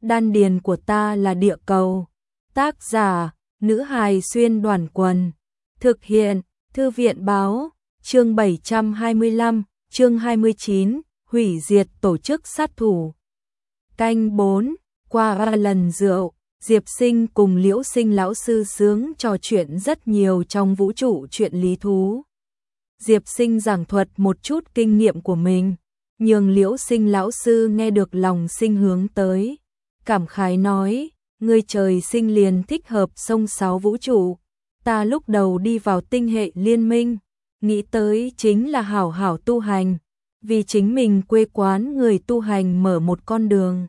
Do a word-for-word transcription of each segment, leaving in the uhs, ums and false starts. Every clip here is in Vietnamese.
Đan điền của ta là địa cầu. Tác giả, nữ hài xuyên đoàn quần. Thực hiện, Thư viện báo, chương bảy trăm hai mươi lăm, chương hai mươi chín, hủy diệt tổ chức sát thủ. Canh bốn, qua ba lần rượu, Diệp Sinh cùng Liễu Sinh lão sư sướng trò chuyện rất nhiều trong vũ trụ chuyện lý thú. Diệp Sinh giảng thuật một chút kinh nghiệm của mình, nhường Liễu Sinh lão sư nghe được lòng sinh hướng tới. Cảm khái nói, ngươi trời sinh liền thích hợp sông sáo vũ trụ. Ta lúc đầu đi vào tinh hệ liên minh, nghĩ tới chính là hảo hảo tu hành, vì chính mình quê quán người tu hành mở một con đường.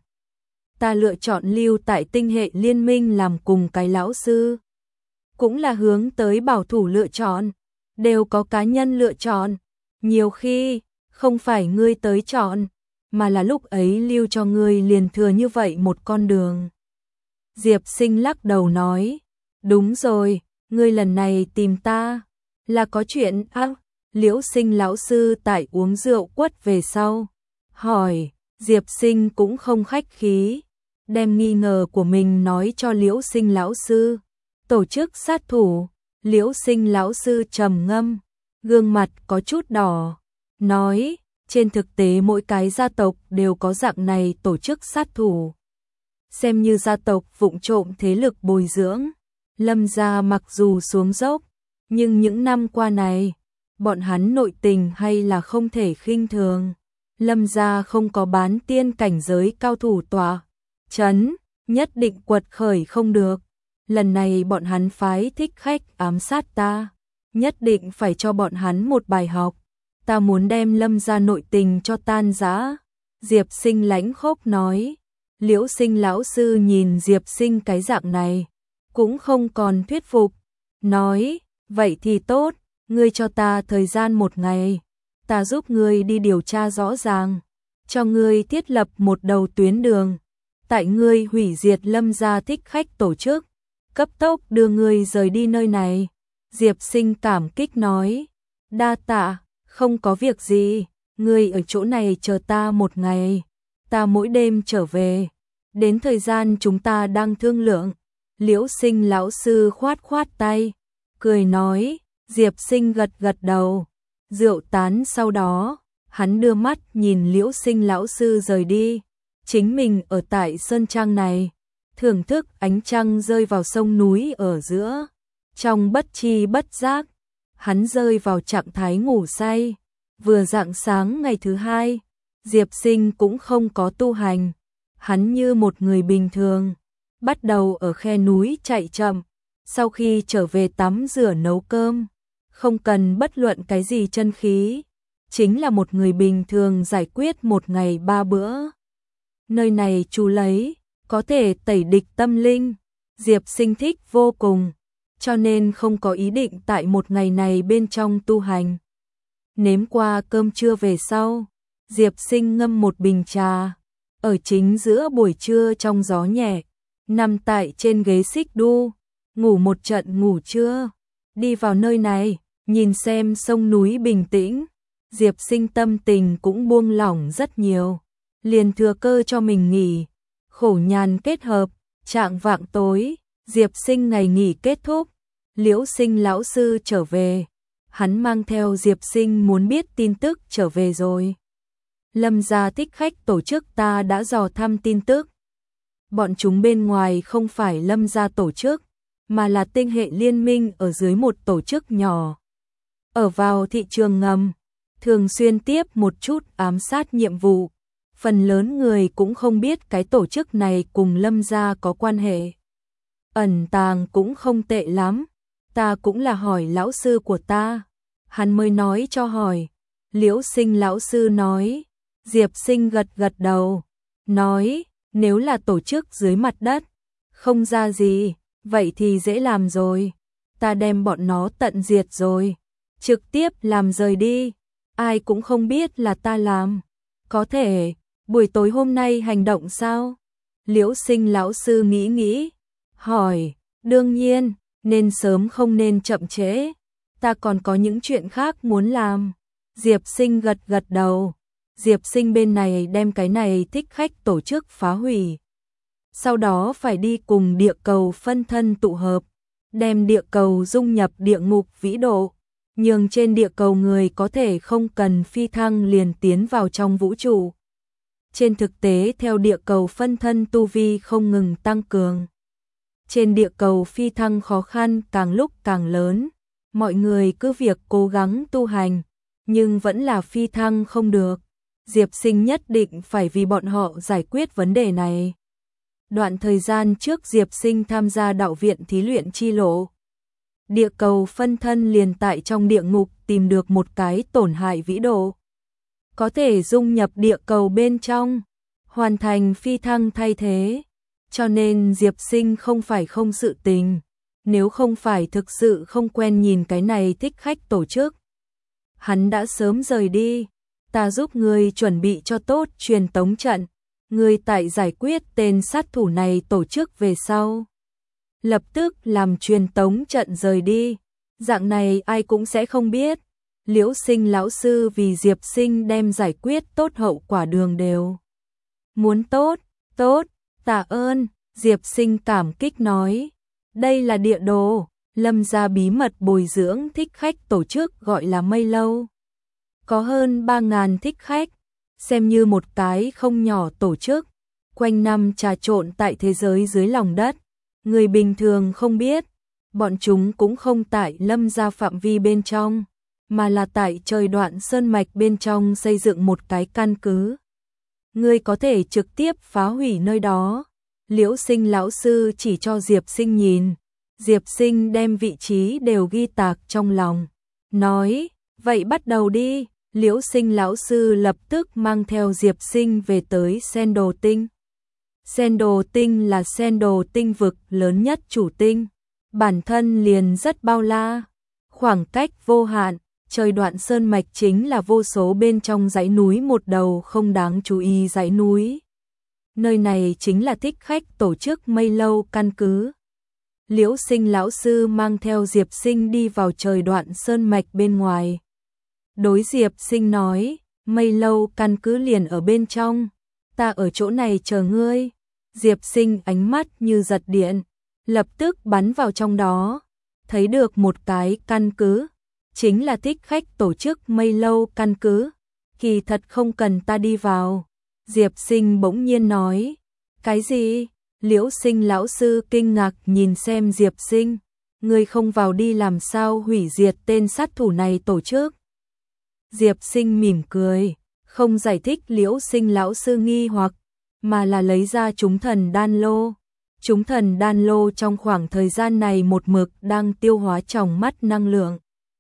Ta lựa chọn lưu tại tinh hệ liên minh làm cùng cái lão sư. Cũng là hướng tới bảo thủ lựa chọn, đều có cá nhân lựa chọn. Nhiều khi, không phải ngươi tới chọn, mà là lúc ấy lưu cho ngươi liền thừa như vậy một con đường. Diệp Sinh lắc đầu nói, đúng rồi, ngươi lần này tìm ta, là có chuyện à? Liễu Sinh lão sư tại uống rượu quất về sau. Hỏi, Diệp Sinh cũng không khách khí, đem nghi ngờ của mình nói cho Liễu Sinh lão sư. Tổ chức sát thủ, Liễu Sinh lão sư trầm ngâm, gương mặt có chút đỏ, nói, trên thực tế mỗi cái gia tộc đều có dạng này tổ chức sát thủ. Xem như gia tộc vụng trộm thế lực bồi dưỡng, Lâm gia mặc dù xuống dốc, nhưng những năm qua này, bọn hắn nội tình hay là không thể khinh thường. Lâm gia không có bán tiên cảnh giới cao thủ tọa chấn, nhất định quật khởi không được. Lần này bọn hắn phái thích khách ám sát ta, nhất định phải cho bọn hắn một bài học. Ta muốn đem Lâm gia nội tình cho tan rã. Diệp Sinh lãnh khốc nói. Liễu Sinh lão sư nhìn Diệp Sinh cái dạng này, cũng không còn thuyết phục, nói, vậy thì tốt, ngươi cho ta thời gian một ngày, ta giúp ngươi đi điều tra rõ ràng, cho ngươi thiết lập một đầu tuyến đường, tại ngươi hủy diệt Lâm gia thích khách tổ chức, cấp tốc đưa ngươi rời đi nơi này. Diệp Sinh cảm kích nói, đa tạ, không có việc gì, ngươi ở chỗ này chờ ta một ngày, ta mỗi đêm trở về. Đến thời gian chúng ta đang thương lượng. Liễu Sinh lão sư khoát khoát tay, cười nói, Diệp Sinh gật gật đầu. Rượu tán sau đó, hắn đưa mắt nhìn Liễu Sinh lão sư rời đi. Chính mình ở tại sơn trang này, thưởng thức ánh trăng rơi vào sông núi ở giữa. Trong bất chi bất giác, hắn rơi vào trạng thái ngủ say. Vừa rạng sáng ngày thứ hai, Diệp Sinh cũng không có tu hành. Hắn như một người bình thường, bắt đầu ở khe núi chạy chậm, sau khi trở về tắm rửa nấu cơm, không cần bất luận cái gì chân khí, chính là một người bình thường giải quyết một ngày ba bữa. Nơi này chú lấy, có thể tẩy địch tâm linh, Diệp Sinh thích vô cùng, cho nên không có ý định tại một ngày này bên trong tu hành. Nếm qua cơm trưa về sau, Diệp Sinh ngâm một bình trà. Ở chính giữa buổi trưa trong gió nhẹ, nằm tại trên ghế xích đu, ngủ một trận ngủ trưa. Đi vào nơi này, nhìn xem sông núi bình tĩnh, Diệp Sinh tâm tình cũng buông lỏng rất nhiều. Liền thừa cơ cho mình nghỉ, khổ nhàn kết hợp, trạng vạng tối, Diệp Sinh ngày nghỉ kết thúc. Liễu Sinh lão sư trở về, hắn mang theo Diệp Sinh muốn biết tin tức trở về rồi. Lâm gia thích khách tổ chức ta đã dò thăm tin tức. Bọn chúng bên ngoài không phải Lâm gia tổ chức, mà là tinh hệ liên minh ở dưới một tổ chức nhỏ. Ở vào thị trường ngầm, thường xuyên tiếp một chút ám sát nhiệm vụ. Phần lớn người cũng không biết cái tổ chức này cùng Lâm gia có quan hệ. Ẩn tàng cũng không tệ lắm, ta cũng là hỏi lão sư của ta. Hắn mới nói cho hỏi. Liễu Sinh lão sư nói. Diệp Sinh gật gật đầu, nói, nếu là tổ chức dưới mặt đất, không ra gì, vậy thì dễ làm rồi. Ta đem bọn nó tận diệt rồi, trực tiếp làm rời đi, ai cũng không biết là ta làm. Có thể, buổi tối hôm nay hành động sao? Liễu Sinh lão sư nghĩ nghĩ, hỏi, đương nhiên, nên sớm không nên chậm trễ, ta còn có những chuyện khác muốn làm. Diệp Sinh gật gật đầu. Diệp Sinh bên này đem cái này thích khách tổ chức phá hủy. sau đó phải đi cùng địa cầu phân thân tụ hợp, đem địa cầu dung nhập địa ngục vĩ độ, nhưng trên địa cầu người có thể không cần phi thăng liền tiến vào trong vũ trụ. Trên thực tế theo địa cầu phân thân tu vi không ngừng tăng cường. Trên địa cầu phi thăng khó khăn càng lúc càng lớn, mọi người cứ việc cố gắng tu hành, nhưng vẫn là phi thăng không được. Diệp Sinh nhất định phải vì bọn họ giải quyết vấn đề này. Đoạn thời gian trước Diệp Sinh tham gia đạo viện thí luyện chi lộ. Địa cầu phân thân liền tại trong địa ngục tìm được một cái tổn hại vĩ độ. Có thể dung nhập địa cầu bên trong, hoàn thành phi thăng thay thế. Cho nên Diệp Sinh không phải không sự tình, nếu không phải thực sự không quen nhìn cái này thích khách tổ chức. Hắn đã sớm rời đi, ta giúp ngươi chuẩn bị cho tốt truyền tống trận, ngươi tại giải quyết tên sát thủ này tổ chức về sau. Lập tức làm truyền tống trận rời đi, dạng này ai cũng sẽ không biết. Liễu Sinh lão sư vì Diệp Sinh đem giải quyết tốt hậu quả đường đều. Muốn tốt, tốt, tạ ơn, Diệp Sinh cảm kích nói. Đây là địa đồ, Lâm gia bí mật bồi dưỡng thích khách tổ chức gọi là Mây Lâu. Có hơn ba ngàn thích khách, xem như một cái không nhỏ tổ chức, quanh năm trà trộn tại thế giới dưới lòng đất. Người bình thường không biết, bọn chúng cũng không tại Lâm gia phạm vi bên trong, mà là tại trời đoạn sơn mạch bên trong xây dựng một cái căn cứ. Ngươi có thể trực tiếp phá hủy nơi đó. Liễu Sinh lão sư chỉ cho Diệp Sinh nhìn. Diệp Sinh đem vị trí đều ghi tạc trong lòng, nói, vậy bắt đầu đi. Liễu Sinh lão sư lập tức mang theo Diệp Sinh về tới Sen Đồ Tinh. Sen Đồ Tinh là Sen Đồ tinh vực lớn nhất chủ tinh, bản thân liền rất bao la, khoảng cách vô hạn, trời đoạn sơn mạch chính là vô số bên trong dãy núi một đầu không đáng chú ý dãy núi. Nơi này chính là thích khách tổ chức Mây Lâu căn cứ. Liễu Sinh lão sư mang theo Diệp Sinh đi vào trời đoạn sơn mạch bên ngoài. Đối Diệp Sinh nói, Mây Lâu căn cứ liền ở bên trong, ta ở chỗ này chờ ngươi. Diệp Sinh ánh mắt như giật điện, lập tức bắn vào trong đó, thấy được một cái căn cứ, chính là thích khách tổ chức Mây Lâu căn cứ, kỳ thật không cần ta đi vào. Diệp Sinh bỗng nhiên nói, cái gì? Liễu Sinh lão sư kinh ngạc nhìn xem Diệp Sinh, ngươi không vào đi làm sao hủy diệt tên sát thủ này tổ chức? Diệp Sinh mỉm cười, không giải thích Liễu Sinh lão sư nghi hoặc, mà là lấy ra chúng thần đan lô. Chúng thần đan lô trong khoảng thời gian này một mực đang tiêu hóa trong mắt năng lượng.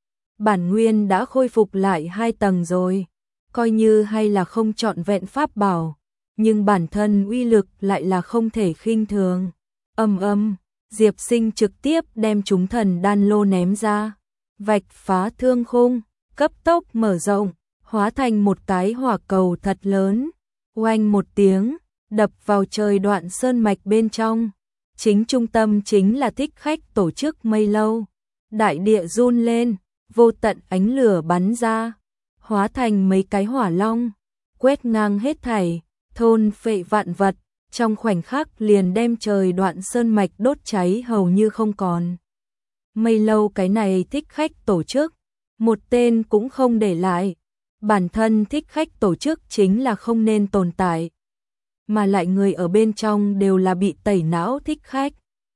Bản nguyên đã khôi phục lại hai tầng rồi, coi như hay là không trọn vẹn pháp bảo, nhưng bản thân uy lực lại là không thể khinh thường. Âm âm, Diệp Sinh trực tiếp đem chúng thần đan lô ném ra, vạch phá thương khung, cấp tốc mở rộng, hóa thành một cái hỏa cầu thật lớn, oanh một tiếng, đập vào trời đoạn sơn mạch bên trong. Chính trung tâm chính là thích khách tổ chức Mây Lâu. Đại địa run lên, vô tận ánh lửa bắn ra, hóa thành mấy cái hỏa long, quét ngang hết thảy, thôn phệ vạn vật, trong khoảnh khắc liền đem trời đoạn sơn mạch đốt cháy hầu như không còn. Mây Lâu cái này thích khách tổ chức, một tên cũng không để lại. Bản thân thích khách tổ chức chính là không nên tồn tại, mà lại người ở bên trong đều là bị tẩy não thích khách.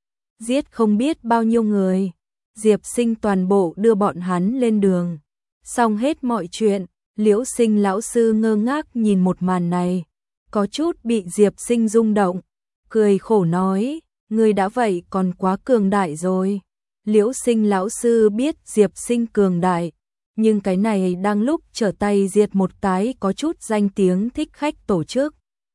Giết không biết bao nhiêu người, Diệp Sinh toàn bộ đưa bọn hắn lên đường. Xong hết mọi chuyện, Liễu Sinh lão sư ngơ ngác nhìn một màn này, có chút bị Diệp Sinh rung động, cười khổ nói, người đã vậy còn quá cường đại rồi. Liễu Sinh lão sư biết Diệp Sinh cường đại, nhưng cái này đang lúc trở tay diệt một cái có chút danh tiếng thích khách tổ chức.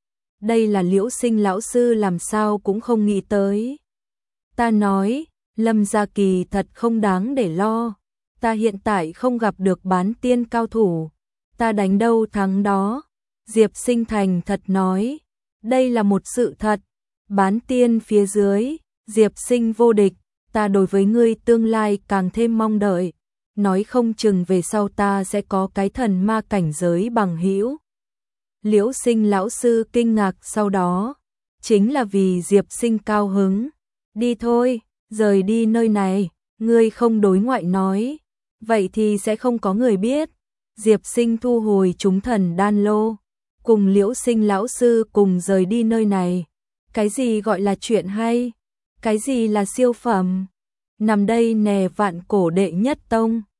Đây là Liễu Sinh lão sư làm sao cũng không nghĩ tới. Ta nói, Lâm Gia Kỳ thật không đáng để lo, ta hiện tại không gặp được bán tiên cao thủ, ta đánh đâu thắng đó. Diệp Sinh thành thật nói, đây là một sự thật, bán tiên phía dưới, Diệp Sinh vô địch, ta đối với ngươi tương lai càng thêm mong đợi, nói không chừng về sau ta sẽ có cái thần ma cảnh giới bằng hữu. Liễu Sinh lão sư kinh ngạc sau đó, chính là vì Diệp Sinh cao hứng. Đi thôi, rời đi nơi này, ngươi không đối ngoại nói, vậy thì sẽ không có người biết. Diệp Sinh thu hồi chúng thần đan lô, cùng Liễu Sinh lão sư cùng rời đi nơi này. Cái gì gọi là chuyện hay? Cái gì là siêu phẩm? Nằm đây nè vạn cổ đệ nhất tông.